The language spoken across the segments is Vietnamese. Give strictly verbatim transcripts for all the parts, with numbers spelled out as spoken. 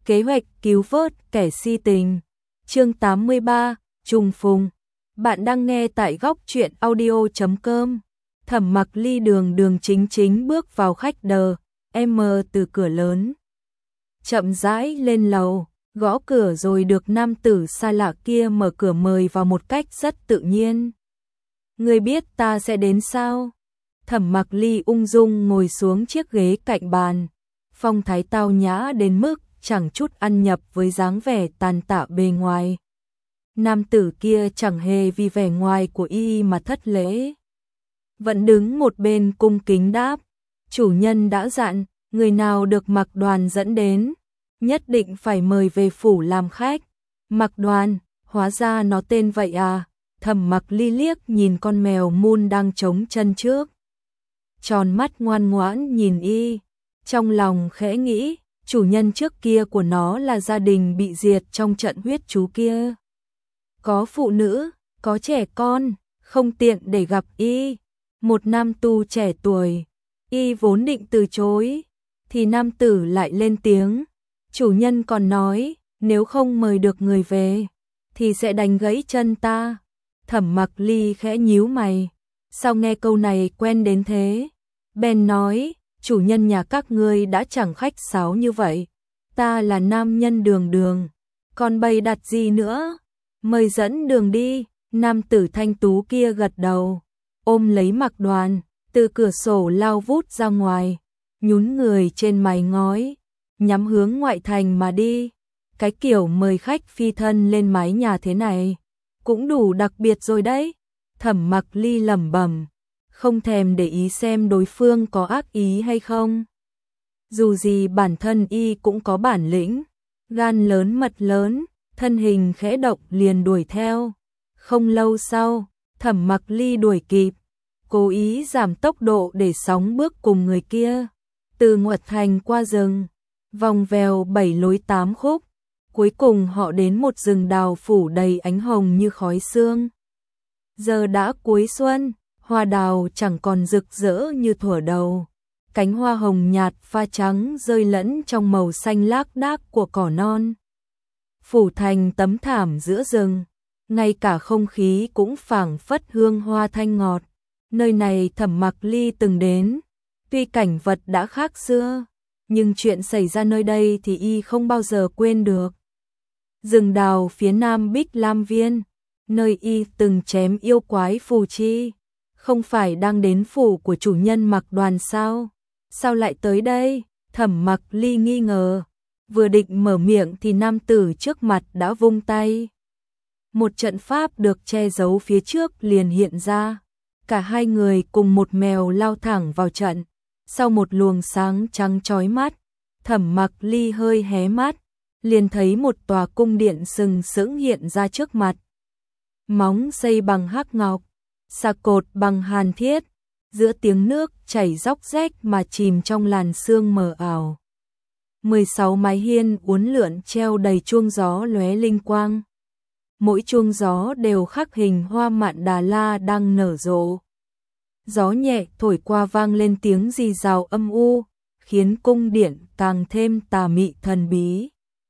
Kế hoạch cứu vớt kẻ si tình. Chương tám mươi ba, trùng phùng. Bạn đang nghe tại góc truyện audio chấm com. Thẩm Mặc Ly đường đường chính chính bước vào khách đờ, em từ cửa lớn. Chậm rãi lên lầu, gõ cửa rồi được nam tử xa lạ kia mở cửa mời vào một cách rất tự nhiên. Ngươi biết ta sẽ đến sao? Thẩm Mặc Ly ung dung ngồi xuống chiếc ghế cạnh bàn, phong thái tao nhã đến mức chẳng chút ăn nhập với dáng vẻ tàn tạ bề ngoài. Nam tử kia chẳng hề vì vẻ ngoài của y mà thất lễ, vẫn đứng một bên cung kính đáp, chủ nhân đã dặn, người nào được Mặc Đoàn dẫn đến, nhất định phải mời về phủ làm khách. Mặc Đoàn, hóa ra nó tên vậy à? Thẩm Mặc Ly liếc nhìn con mèo mun đang chống chân trước, tròn mắt ngoan ngoãn nhìn y, trong lòng khẽ nghĩ, chủ nhân trước kia của nó là gia đình bị diệt trong trận huyết chú kia. Có phụ nữ, có trẻ con, không tiện để gặp y. Một nam tu trẻ tuổi, y vốn định từ chối, thì nam tử lại lên tiếng, chủ nhân còn nói, nếu không mời được người về, thì sẽ đánh gãy chân ta. Thẩm Mặc Ly khẽ nhíu mày, sao nghe câu này quen đến thế? Bèn nói, chủ nhân nhà các ngươi đã chẳng khách sáo như vậy, ta là nam nhân đường đường, còn bày đặt gì nữa? Mời dẫn đường đi. Nam tử thanh tú kia gật đầu, ôm lấy Mặc Đoàn, từ cửa sổ lao vút ra ngoài, nhún người trên mái ngói, nhắm hướng ngoại thành mà đi. Cái kiểu mời khách phi thân lên mái nhà thế này, cũng đủ đặc biệt rồi đấy. Thẩm Mặc Ly lẩm bẩm, không thèm để ý xem đối phương có ác ý hay không. Dù gì bản thân y cũng có bản lĩnh, gan lớn mật lớn, thân hình khẽ động liền đuổi theo. Không lâu sau, Thẩm Mặc Ly đuổi kịp, cố ý giảm tốc độ để sóng bước cùng người kia. Từ ngoặt thành qua rừng, vòng vèo bảy lối tám khúc, cuối cùng họ đến một rừng đào phủ đầy ánh hồng như khói sương. Giờ đã cuối xuân, hoa đào chẳng còn rực rỡ như thuở đầu. Cánh hoa hồng nhạt pha trắng rơi lẫn trong màu xanh lác đác của cỏ non. Phủ thành tấm thảm giữa rừng, ngay cả không khí cũng phảng phất hương hoa thanh ngọt. Nơi này Thẩm Mặc Ly từng đến, tuy cảnh vật đã khác xưa, nhưng chuyện xảy ra nơi đây thì y không bao giờ quên được. Rừng đào phía nam Bích Lam Viên, nơi y từng chém yêu quái Phù Chi, không phải đang đến phủ của chủ nhân Mặc Đoàn sao? Sao lại tới đây? Thẩm Mặc Ly nghi ngờ, vừa định mở miệng thì nam tử trước mặt đã vung tay. Một trận pháp được che giấu phía trước liền hiện ra, cả hai người cùng một mèo lao thẳng vào trận. Sau một luồng sáng trắng chói mắt, Thẩm Mặc Ly hơi hé mắt, liền thấy một tòa cung điện sừng sững hiện ra trước mặt. Móng xây bằng hắc ngọc, xà cột bằng hàn thiết, giữa tiếng nước chảy róc rách mà chìm trong làn sương mờ ảo. mười sáu mái hiên uốn lượn treo đầy chuông gió lóe linh quang. Mỗi chuông gió đều khắc hình hoa mạn Đà La đang nở rộ. Gió nhẹ thổi qua vang lên tiếng rì rào âm u, khiến cung điện càng thêm tà mị thần bí.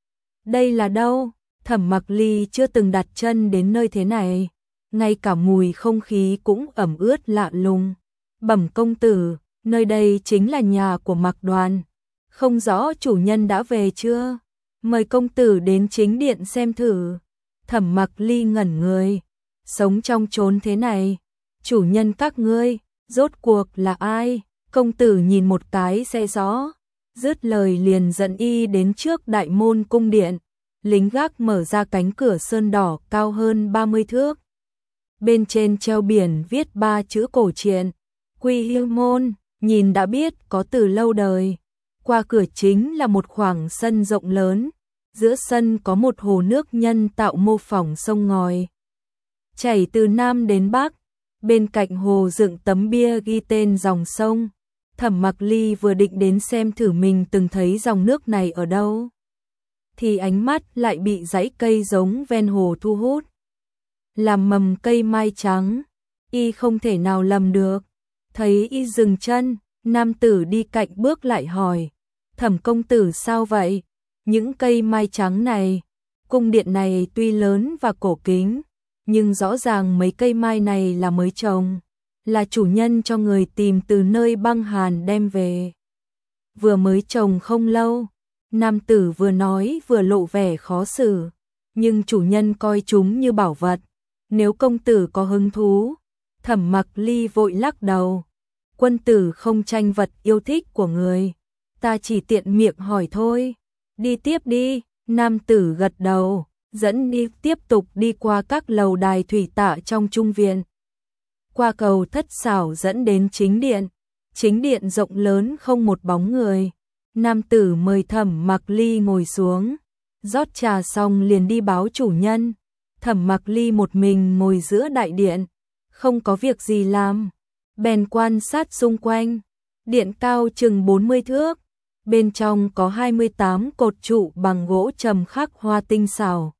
Đây là đâu? Thẩm Mặc Ly chưa từng đặt chân đến nơi thế này, ngay cả mùi không khí cũng ẩm ướt lạ lùng. Bẩm công tử, nơi đây chính là nhà của Mặc Đoàn, không rõ chủ nhân đã về chưa? Mời công tử đến chính điện xem thử. Thẩm Mặc Ly ngẩn người, sống trong chốn thế này, chủ nhân các ngươi, rốt cuộc là ai? Công tử nhìn một cái sẽ rõ. Dứt lời liền dẫn y đến trước đại môn cung điện, lính gác mở ra cánh cửa sơn đỏ cao hơn ba mươi thước. Bên trên treo biển viết ba chữ cổ truyện, Quy Hiêu Môn, nhìn đã biết có từ lâu đời. Qua cửa chính là một khoảng sân rộng lớn, giữa sân có một hồ nước nhân tạo mô phỏng sông ngòi, chảy từ nam đến bắc. Bên cạnh hồ dựng tấm bia ghi tên dòng sông. Thẩm Mặc Ly vừa định đến xem thử mình từng thấy dòng nước này ở đâu, thì ánh mắt lại bị dãy cây giống ven hồ thu hút. Làm mầm cây mai trắng, y không thể nào lầm được. Thấy y dừng chân, nam tử đi cạnh bước lại hỏi, Thẩm công tử sao vậy? những cây mai trắng này. Cung điện này tuy lớn và cổ kính, nhưng rõ ràng mấy cây mai này là mới trồng, là chủ nhân cho người tìm từ nơi băng hàn đem về. Vừa mới trồng không lâu, nam tử vừa nói vừa lộ vẻ khó xử, nhưng chủ nhân coi chúng như bảo vật, nếu công tử có hứng thú. Thẩm Mặc Ly vội lắc đầu, quân tử không tranh vật yêu thích của người, ta chỉ tiện miệng hỏi thôi. Đi tiếp đi, nam tử gật đầu, dẫn đi tiếp tục đi qua các lầu đài thủy tạ trong trung viện. Qua cầu thất xảo dẫn đến chính điện, chính điện rộng lớn không một bóng người. Nam tử mời Thẩm Mặc Ly ngồi xuống, rót trà xong liền đi báo chủ nhân. Thẩm Mặc Ly một mình ngồi giữa đại điện, không có việc gì làm, bèn quan sát xung quanh. Điện cao chừng bốn mươi thước, bên trong có hai mươi tám cột trụ bằng gỗ trầm khắc hoa tinh xảo,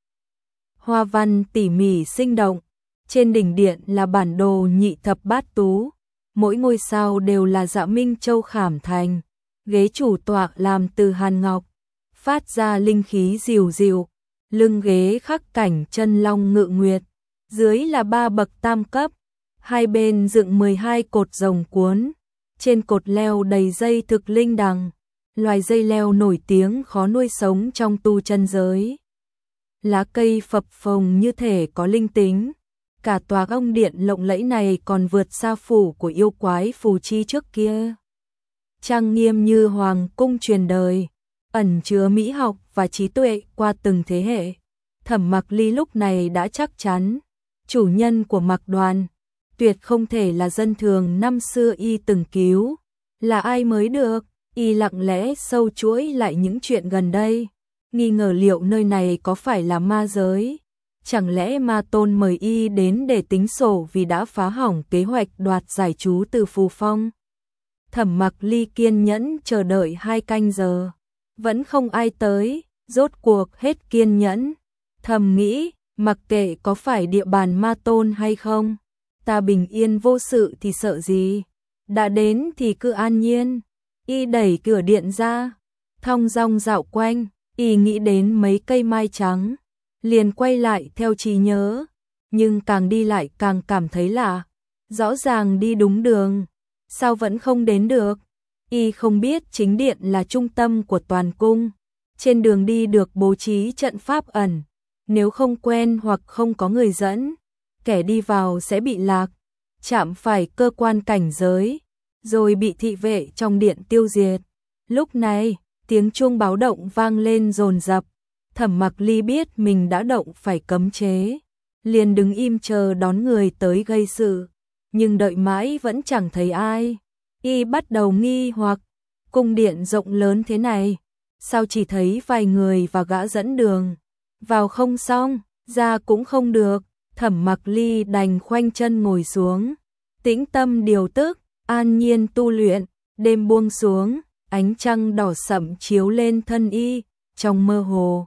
hoa văn tỉ mỉ sinh động. Trên đỉnh điện là bản đồ nhị thập bát tú, mỗi ngôi sao đều là Dạ Minh Châu khảm thành. Ghế chủ tọa làm từ hàn ngọc, phát ra linh khí dịu dịu. Lưng ghế khắc cảnh chân long ngự nguyệt, dưới là ba bậc tam cấp, hai bên dựng mười hai cột rồng cuốn, trên cột leo đầy dây thực linh đằng, loài dây leo nổi tiếng khó nuôi sống trong tu chân giới. Lá cây phập phồng như thể có linh tính, cả tòa ông điện lộng lẫy này còn vượt xa phủ của yêu quái phù chi trước kia. Trang nghiêm như hoàng cung truyền đời, ẩn chứa mỹ học và trí tuệ qua từng thế hệ. Thẩm Mặc Ly lúc này đã chắc chắn, chủ nhân của Mặc Đoàn tuyệt không thể là dân thường năm xưa y từng cứu, là ai mới được. Y lặng lẽ sâu chuỗi lại những chuyện gần đây, nghi ngờ liệu nơi này có phải là ma giới. Chẳng lẽ Ma Tôn mời y đến để tính sổ vì đã phá hỏng kế hoạch đoạt giải chú từ Phù Phong. Thẩm Mặc Ly kiên nhẫn chờ đợi hai canh giờ, vẫn không ai tới, rốt cuộc hết kiên nhẫn. Thầm nghĩ, mặc kệ có phải địa bàn Ma Tôn hay không, ta bình yên vô sự thì sợ gì, đã đến thì cứ an nhiên. Y đẩy cửa điện ra, thong dong dạo quanh, y nghĩ đến mấy cây mai trắng, liền quay lại theo trí nhớ, nhưng càng đi lại càng cảm thấy lạ, rõ ràng đi đúng đường, sao vẫn không đến được. Y không biết chính điện là trung tâm của toàn cung, trên đường đi được bố trí trận pháp ẩn, nếu không quen hoặc không có người dẫn, kẻ đi vào sẽ bị lạc, chạm phải cơ quan cảnh giới, rồi bị thị vệ trong điện tiêu diệt. Lúc này, tiếng chuông báo động vang lên dồn dập. Thẩm Mặc Ly biết mình đã động phải cấm chế, liền đứng im chờ đón người tới gây sự, nhưng đợi mãi vẫn chẳng thấy ai. Y bắt đầu nghi hoặc, cung điện rộng lớn thế này, sao chỉ thấy vài người và gã dẫn đường, vào không xong, ra cũng không được. Thẩm Mặc Ly đành khoanh chân ngồi xuống, tĩnh tâm điều tức, an nhiên tu luyện. Đêm buông xuống, ánh trăng đỏ sẫm chiếu lên thân y, trong mơ hồ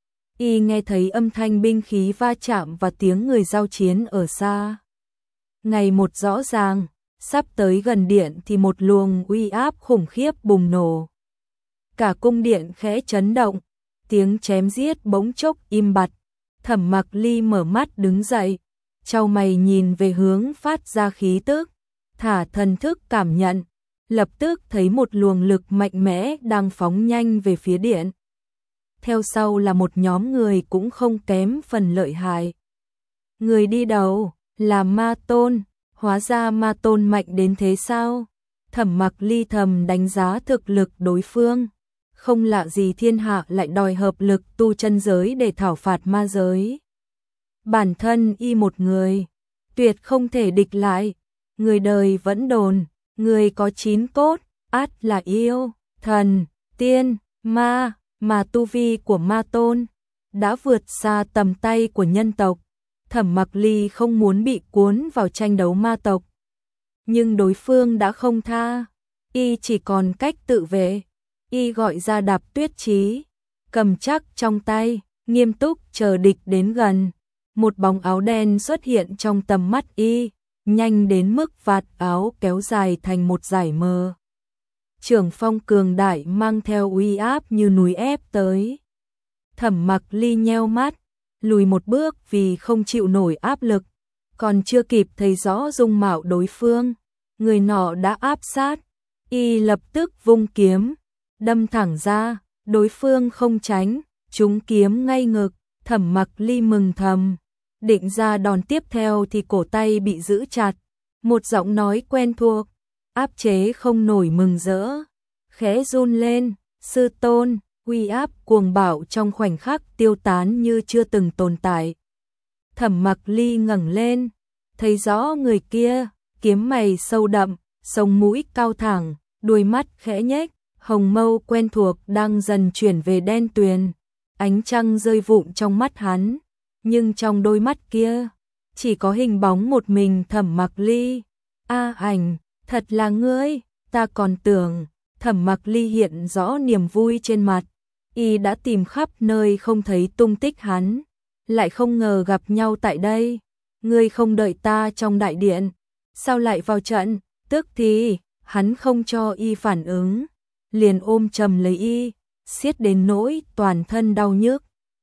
y nghe thấy âm thanh binh khí va chạm và tiếng người giao chiến ở xa. Ngày một rõ ràng, sắp tới gần điện thì một luồng uy áp khủng khiếp bùng nổ. Cả cung điện khẽ chấn động, tiếng chém giết bỗng chốc im bặt. Thẩm Mặc Ly mở mắt đứng dậy, chau mày nhìn về hướng phát ra khí tức, thả thần thức cảm nhận, lập tức thấy một luồng lực mạnh mẽ đang phóng nhanh về phía điện. Theo sau là một nhóm người cũng không kém phần lợi hại. Người đi đầu là Ma Tôn, hóa ra Ma Tôn mạnh đến thế sao? Thẩm Mặc Ly thầm đánh giá thực lực đối phương, không lạ gì thiên hạ lại đòi hợp lực tu chân giới để thảo phạt ma giới. Bản thân y một người, tuyệt không thể địch lại. Người đời vẫn đồn, người có chín cốt, ắt là yêu, thần, tiên, ma, mà tu vi của Ma Tôn đã vượt xa tầm tay của nhân tộc. Thẩm Mặc Ly không muốn bị cuốn vào tranh đấu ma tộc, nhưng đối phương đã không tha, y chỉ còn cách tự vệ. Y gọi ra Đạp Tuyết Chí, cầm chắc trong tay, nghiêm túc chờ địch đến gần. Một bóng áo đen xuất hiện trong tầm mắt y, nhanh đến mức vạt áo kéo dài thành một dải mờ. trưởng phong cường đại mang theo uy áp như núi ép tới. Thẩm Mặc Ly nheo mắt, lùi một bước vì không chịu nổi áp lực, còn chưa kịp thấy rõ dung mạo đối phương, người nọ đã áp sát, y lập tức vung kiếm, đâm thẳng ra, đối phương không tránh, trúng kiếm ngay ngực, Thẩm Mặc Ly mừng thầm, định ra đòn tiếp theo thì cổ tay bị giữ chặt, một giọng nói quen thuộc, áp chế không nổi mừng rỡ, khẽ run lên, sư tôn, uy áp cuồng bạo trong khoảnh khắc tiêu tán như chưa từng tồn tại. Thẩm Mặc Ly ngẩng lên, thấy rõ người kia, kiếm mày sâu đậm, sống mũi cao thẳng, đuôi mắt khẽ nhếch, hồng mâu quen thuộc đang dần chuyển về đen tuyền, ánh trăng rơi vụng trong mắt hắn, nhưng trong đôi mắt kia chỉ có hình bóng một mình Thẩm Mặc Ly. A Ảnh, thật là ngươi, ta còn tưởng. Thẩm Mặc Ly hiện rõ niềm vui trên mặt, y đã tìm khắp nơi không thấy tung tích hắn, lại không ngờ gặp nhau tại đây. Ngươi không đợi ta trong đại điện, sao lại vào trận? Tức thì, hắn không cho y phản ứng, liền ôm chầm lấy y, siết đến nỗi toàn thân đau nhức.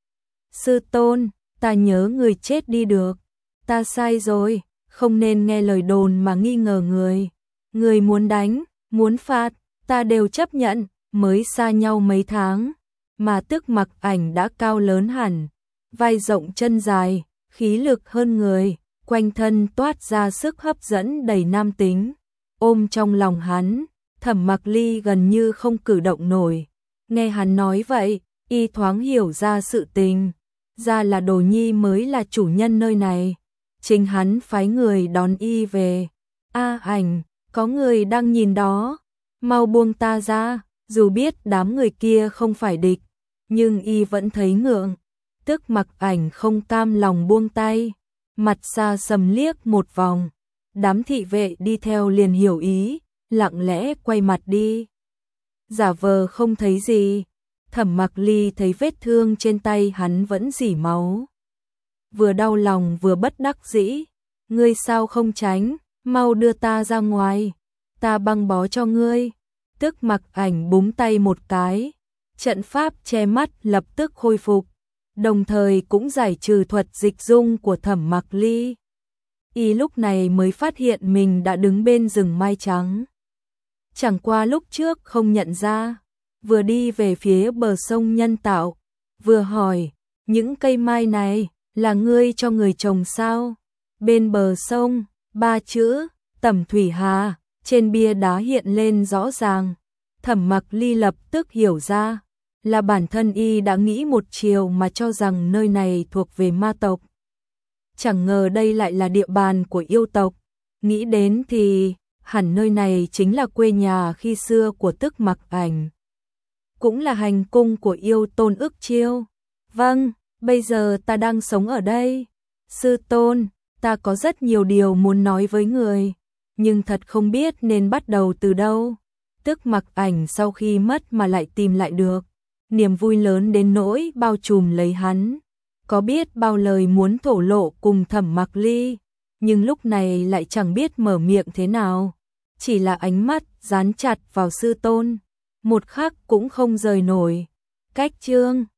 Sư tôn, ta nhớ người chết đi được, ta sai rồi, không nên nghe lời đồn mà nghi ngờ người. Người muốn đánh, muốn phạt, ta đều chấp nhận, mới xa nhau mấy tháng, mà Tức Mặc Ảnh đã cao lớn hẳn, vai rộng chân dài, khí lực hơn người, quanh thân toát ra sức hấp dẫn đầy nam tính. Ôm trong lòng hắn, Thẩm Mặc Ly gần như không cử động nổi. Nghe hắn nói vậy, y thoáng hiểu ra sự tình, ra là Đồ Nhi mới là chủ nhân nơi này. Chính hắn phái người đón y về. A Ảnh, có người đang nhìn đó, mau buông ta ra. Dù biết đám người kia không phải địch, nhưng y vẫn thấy ngượng. Tức Mặc Ảnh không cam lòng buông tay, mặt xa sầm liếc một vòng. Đám thị vệ đi theo liền hiểu ý, lặng lẽ quay mặt đi, giả vờ không thấy gì. Thẩm Mặc Ly thấy vết thương trên tay hắn vẫn rỉ máu, vừa đau lòng vừa bất đắc dĩ. Ngươi sao không tránh, mau đưa ta ra ngoài, ta băng bó cho ngươi. Tức Mặc Ảnh búng tay một cái, trận pháp che mắt lập tức khôi phục, đồng thời cũng giải trừ thuật dịch dung của Thẩm Mặc Ly. Y lúc này mới phát hiện mình đã đứng bên rừng mai trắng. Chẳng qua lúc trước không nhận ra, vừa đi về phía bờ sông nhân tạo, vừa hỏi, những cây mai này là ngươi cho người trồng sao? Bên bờ sông, ba chữ, Tẩm Thủy Hà, trên bia đá hiện lên rõ ràng. Thẩm Mặc Ly lập tức hiểu ra, là bản thân y đã nghĩ một chiều mà cho rằng nơi này thuộc về ma tộc. Chẳng ngờ đây lại là địa bàn của yêu tộc, nghĩ đến thì hẳn nơi này chính là quê nhà khi xưa của Tức Mặc Ảnh, cũng là hành cung của yêu tôn Ức Chiêu. Vâng, bây giờ ta đang sống ở đây. Sư tôn, ta có rất nhiều điều muốn nói với người, nhưng thật không biết nên bắt đầu từ đâu. Tức Mặc Ảnh sau khi mất mà lại tìm lại được, niềm vui lớn đến nỗi bao trùm lấy hắn. Có biết bao lời muốn thổ lộ cùng Thẩm Mặc Ly, nhưng lúc này lại chẳng biết mở miệng thế nào, chỉ là ánh mắt dán chặt vào sư tôn, một khắc cũng không rời nổi. Cách chương